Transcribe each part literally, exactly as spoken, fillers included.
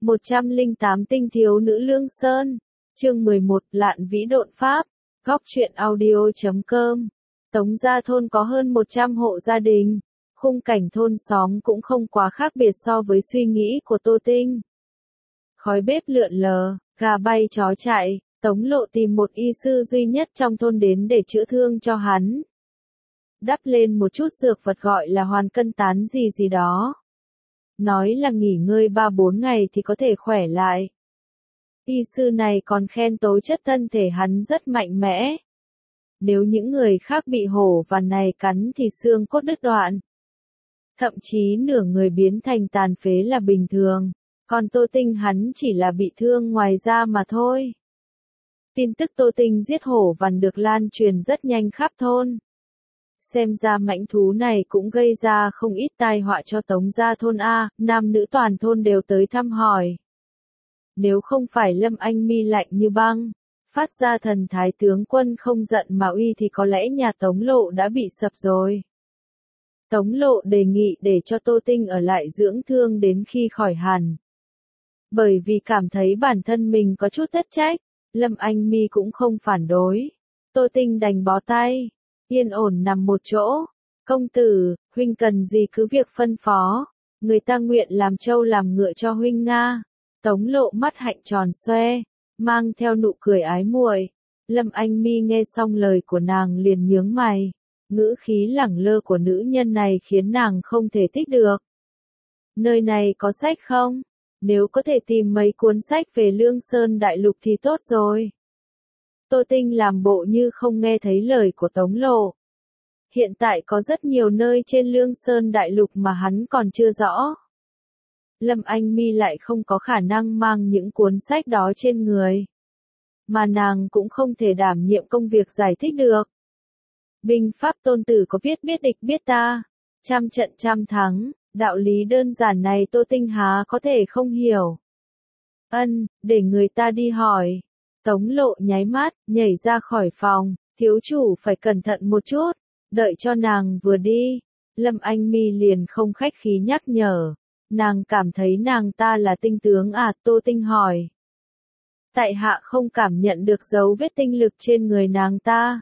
một trăm lẻ tám Tinh thiếu nữ Lương Sơn. Chương mười một, Lạn vĩ độn pháp. Góc truyện audio chấm com. Tống gia thôn có hơn một trăm hộ gia đình. Khung cảnh thôn xóm cũng không quá khác biệt so với suy nghĩ của Tô Tinh. Khói bếp lượn lờ, gà bay chó chạy, Tống Lộ tìm một y sư duy nhất trong thôn đến để chữa thương cho hắn. Đắp lên một chút dược vật gọi là hoàn cân tán gì gì đó. Nói là nghỉ ngơi ba bốn ngày thì có thể khỏe lại. Y sư này còn khen tố chất thân thể hắn rất mạnh mẽ. Nếu những người khác bị hổ vằn này cắn thì xương cốt đứt đoạn. Thậm chí nửa người biến thành tàn phế là bình thường. Còn Tô Tinh hắn chỉ là bị thương ngoài da mà thôi. Tin tức Tô Tinh giết hổ vằn được lan truyền rất nhanh khắp thôn. Xem ra mãnh thú này cũng gây ra không ít tai họa cho Tống gia thôn A, nam nữ toàn thôn đều tới thăm hỏi. Nếu không phải Lâm Anh Mi lạnh như băng, phát ra thần thái tướng quân không giận mà uy thì có lẽ nhà Tống Lộ đã bị sập rồi. Tống Lộ đề nghị để cho Tô Tinh ở lại dưỡng thương đến khi khỏi hẳn. Bởi vì cảm thấy bản thân mình có chút thất trách, Lâm Anh Mi cũng không phản đối. Tô Tinh đành bó tay, yên ổn nằm một chỗ. Công tử, huynh cần gì cứ việc phân phó, người ta nguyện làm trâu làm ngựa cho huynh Nga. Tống Lộ mắt hạnh tròn xoe, mang theo nụ cười ái muội. Lâm Anh Mi nghe xong lời của nàng liền nhướng mày, ngữ khí lẳng lơ của nữ nhân này khiến nàng không thể thích được. Nơi này có sách không? Nếu có thể tìm mấy cuốn sách về Lương Sơn Đại Lục thì tốt rồi. Tô Tinh làm bộ như không nghe thấy lời của Tống Lộ. Hiện tại có rất nhiều nơi trên Lương Sơn Đại Lục mà hắn còn chưa rõ. Lâm Anh Mi lại không có khả năng mang những cuốn sách đó trên người. Mà nàng cũng không thể đảm nhiệm công việc giải thích được. Binh pháp tôn tử có viết biết địch biết ta, trăm trận trăm thắng, đạo lý đơn giản này Tô Tinh há có thể không hiểu. Ân, để người ta đi hỏi. Tống Lộ nháy mắt, nhảy ra khỏi phòng, thiếu chủ phải cẩn thận một chút, đợi cho nàng vừa đi. Lâm Anh Mi liền không khách khí nhắc nhở, nàng cảm thấy nàng ta là tinh tướng à? Tô Tinh hỏi. Tại hạ không cảm nhận được dấu vết tinh lực trên người nàng ta.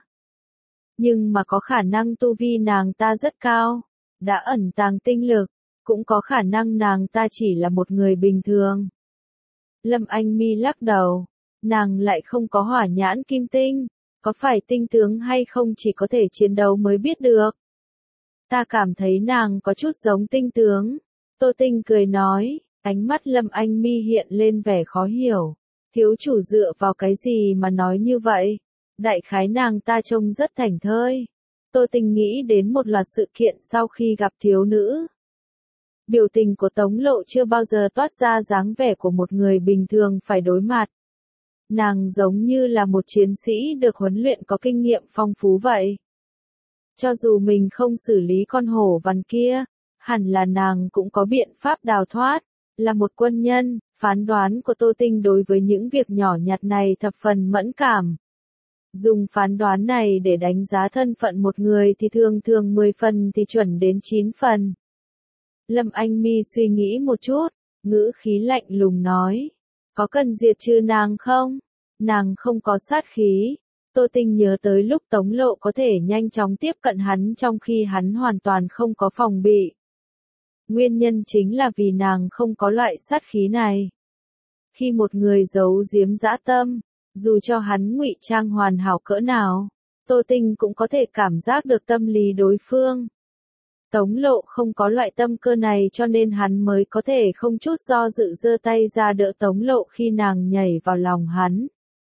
Nhưng mà có khả năng tu vi nàng ta rất cao, đã ẩn tàng tinh lực, cũng có khả năng nàng ta chỉ là một người bình thường. Lâm Anh Mi lắc đầu, nàng lại không có hỏa nhãn kim tinh, có phải tinh tướng hay không chỉ có thể chiến đấu mới biết được. Ta cảm thấy nàng có chút giống tinh tướng. Tô Tinh cười nói, ánh mắt Lâm Anh Mi hiện lên vẻ khó hiểu. Thiếu chủ dựa vào cái gì mà nói như vậy? Đại khái nàng ta trông rất thảnh thơi. Tô Tinh nghĩ đến một loạt sự kiện sau khi gặp thiếu nữ. Biểu tình của Tống Lộ chưa bao giờ toát ra dáng vẻ của một người bình thường phải đối mặt. Nàng giống như là một chiến sĩ được huấn luyện có kinh nghiệm phong phú vậy. Cho dù mình không xử lý con hổ vằn kia, hẳn là nàng cũng có biện pháp đào thoát. Là một quân nhân, phán đoán của Tô Tinh đối với những việc nhỏ nhặt này thập phần mẫn cảm. Dùng phán đoán này để đánh giá thân phận một người thì thường thường mười phần thì chuẩn đến chín phần. Lâm Anh Mi suy nghĩ một chút, ngữ khí lạnh lùng nói. Có cần diệt trừ nàng không? Nàng không có sát khí. Tô Tinh nhớ tới lúc Tống Lộ có thể nhanh chóng tiếp cận hắn trong khi hắn hoàn toàn không có phòng bị. Nguyên nhân chính là vì nàng không có loại sát khí này. Khi một người giấu giếm dã tâm, dù cho hắn ngụy trang hoàn hảo cỡ nào, Tô Tinh cũng có thể cảm giác được tâm lý đối phương. Tống Lộ không có loại tâm cơ này cho nên hắn mới có thể không chút do dự giơ tay ra đỡ Tống Lộ khi nàng nhảy vào lòng hắn.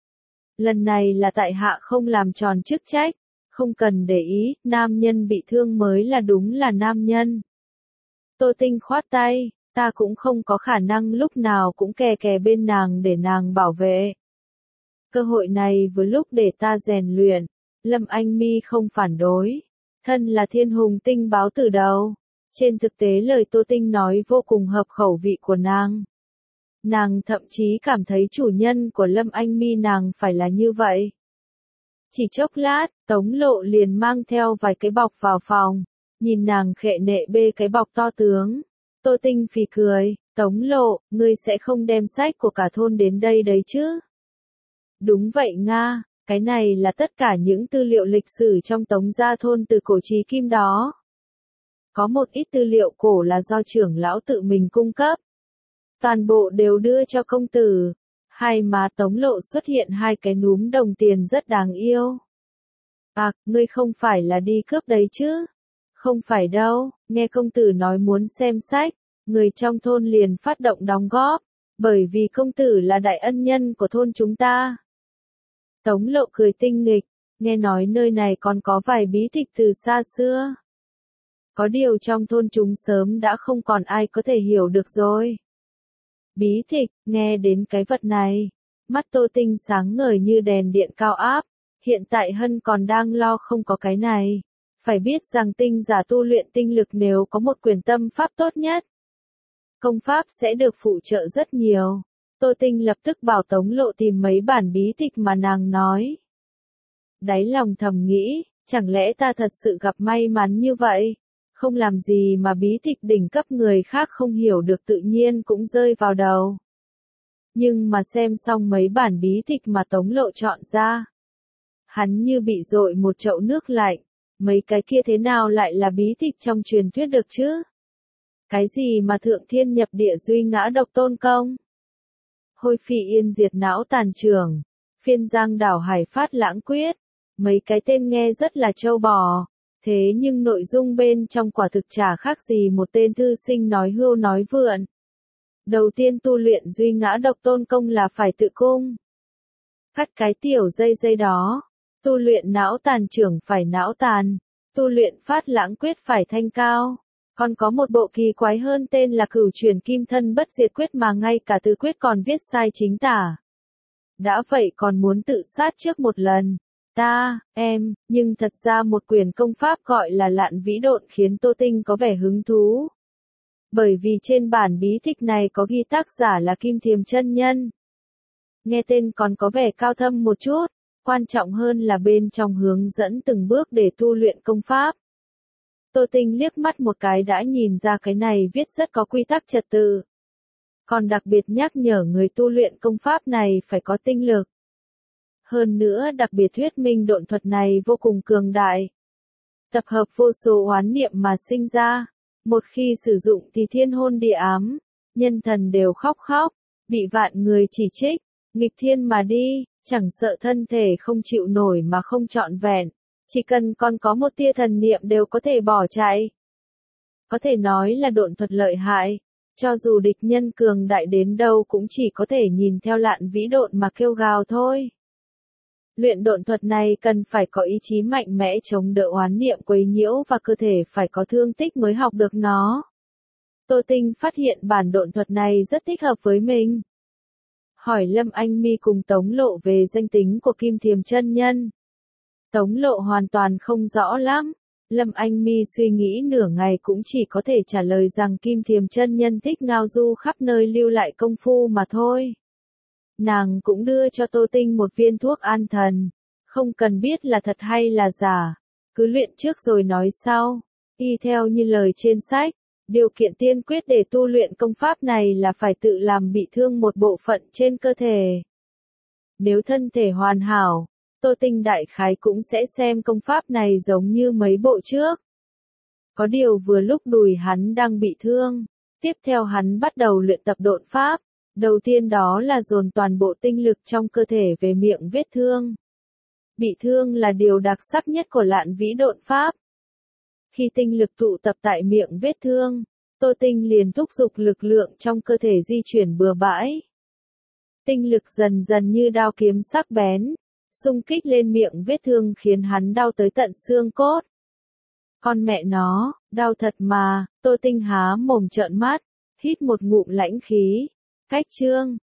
Lần này là tại hạ không làm tròn chức trách, không cần để ý, nam nhân bị thương mới là đúng là nam nhân. Tô Tinh khoát tay, ta cũng không có khả năng lúc nào cũng kè kè bên nàng để nàng bảo vệ. Cơ hội này vừa lúc để ta rèn luyện. Lâm Anh Mi không phản đối. Thân là thiên hùng tinh báo từ đầu. Trên thực tế lời Tô Tinh nói vô cùng hợp khẩu vị của nàng. Nàng thậm chí cảm thấy chủ nhân của Lâm Anh Mi nàng phải là như vậy. Chỉ chốc lát, Tống Lộ liền mang theo vài cái bọc vào phòng. Nhìn nàng khệ nệ bê cái bọc to tướng. Tô Tinh phì cười, Tống Lộ, ngươi sẽ không đem sách của cả thôn đến đây đấy chứ? Đúng vậy Nga, cái này là tất cả những tư liệu lịch sử trong Tống Gia Thôn từ cổ chí kim đó. Có một ít tư liệu cổ là do trưởng lão tự mình cung cấp. Toàn bộ đều đưa cho công tử. Hai má Tống Lộ xuất hiện hai cái núm đồng tiền rất đáng yêu. À, ngươi không phải là đi cướp đấy chứ? Không phải đâu, nghe công tử nói muốn xem sách, người trong thôn liền phát động đóng góp, bởi vì công tử là đại ân nhân của thôn chúng ta. Tống Lộ cười tinh nghịch, nghe nói nơi này còn có vài bí tịch từ xa xưa. Có điều trong thôn chúng sớm đã không còn ai có thể hiểu được rồi. Bí tịch, nghe đến cái vật này, mắt Tô Tinh sáng ngời như đèn điện cao áp, hiện tại Hân còn đang lo không có cái này. Phải biết rằng tinh giả tu luyện tinh lực nếu có một quyền tâm pháp tốt nhất, công pháp sẽ được phụ trợ rất nhiều. Tô Tinh lập tức bảo Tống Lộ tìm mấy bản bí tịch mà nàng nói. Đáy lòng thầm nghĩ, chẳng lẽ ta thật sự gặp may mắn như vậy? Không làm gì mà bí tịch đỉnh cấp người khác không hiểu được tự nhiên cũng rơi vào đầu. Nhưng mà xem xong mấy bản bí tịch mà Tống Lộ chọn ra, hắn như bị dội một chậu nước lạnh. Mấy cái kia thế nào lại là bí tịch trong truyền thuyết được chứ? Cái gì mà thượng thiên nhập địa duy ngã độc tôn công? Hôi phỉ yên diệt não tàn trường, phiên giang đảo hải phát lãng quyết. Mấy cái tên nghe rất là trâu bò, thế nhưng nội dung bên trong quả thực chả khác gì một tên thư sinh nói hưu nói vượn. Đầu tiên tu luyện duy ngã độc tôn công là phải tự cung. Cắt cái tiểu dây dây đó. Tu luyện não tàn trưởng phải não tàn, tu luyện phát lãng quyết phải thanh cao, còn có một bộ kỳ quái hơn tên là cửu chuyển kim thân bất diệt quyết mà ngay cả từ quyết còn viết sai chính tả. Đã vậy còn muốn tự sát trước một lần, ta, em, nhưng thật ra một quyền công pháp gọi là lạn vĩ độn khiến Tô Tinh có vẻ hứng thú. Bởi vì trên bản bí tịch này có ghi tác giả là Kim Thiềm chân nhân. Nghe tên còn có vẻ cao thâm một chút. Quan trọng hơn là bên trong hướng dẫn từng bước để tu luyện công pháp. Tô Tinh liếc mắt một cái đã nhìn ra cái này viết rất có quy tắc trật tự. Còn đặc biệt nhắc nhở người tu luyện công pháp này phải có tinh lực. Hơn nữa đặc biệt thuyết minh độn thuật này vô cùng cường đại. Tập hợp vô số oán niệm mà sinh ra. Một khi sử dụng thì thiên hôn địa ám, nhân thần đều khóc khóc, bị vạn người chỉ trích, nghịch thiên mà đi. Chẳng sợ thân thể không chịu nổi mà không trọn vẹn, chỉ cần còn có một tia thần niệm đều có thể bỏ chạy. Có thể nói là độn thuật lợi hại, cho dù địch nhân cường đại đến đâu cũng chỉ có thể nhìn theo lạn vĩ độn mà kêu gào thôi. Luyện độn thuật này cần phải có ý chí mạnh mẽ chống đỡ oán niệm quấy nhiễu và cơ thể phải có thương tích mới học được nó. Tô Tinh phát hiện bản độn thuật này rất thích hợp với mình. Hỏi Lâm Anh Mi cùng Tống Lộ về danh tính của Kim Thiềm chân nhân. Tống Lộ hoàn toàn không rõ lắm. Lâm Anh Mi suy nghĩ nửa ngày cũng chỉ có thể trả lời rằng Kim Thiềm chân nhân thích ngao du khắp nơi lưu lại công phu mà thôi. Nàng cũng đưa cho Tô Tinh một viên thuốc an thần. Không cần biết là thật hay là giả. Cứ luyện trước rồi nói sau. Y theo như lời trên sách. Điều kiện tiên quyết để tu luyện công pháp này là phải tự làm bị thương một bộ phận trên cơ thể. Nếu thân thể hoàn hảo, Tô Tinh đại khái cũng sẽ xem công pháp này giống như mấy bộ trước. Có điều vừa lúc đùi hắn đang bị thương, tiếp theo hắn bắt đầu luyện tập độn pháp. Đầu tiên đó là dồn toàn bộ tinh lực trong cơ thể về miệng vết thương. Bị thương là điều đặc sắc nhất của lạn vĩ độn pháp. Khi tinh lực tụ tập tại miệng vết thương, Tô Tinh liền thúc giục lực lượng trong cơ thể di chuyển bừa bãi. Tinh lực dần dần như đao kiếm sắc bén, xung kích lên miệng vết thương khiến hắn đau tới tận xương cốt. Con mẹ nó, đau thật mà, Tô Tinh há mồm trợn mắt, hít một ngụm lãnh khí. Cách chương,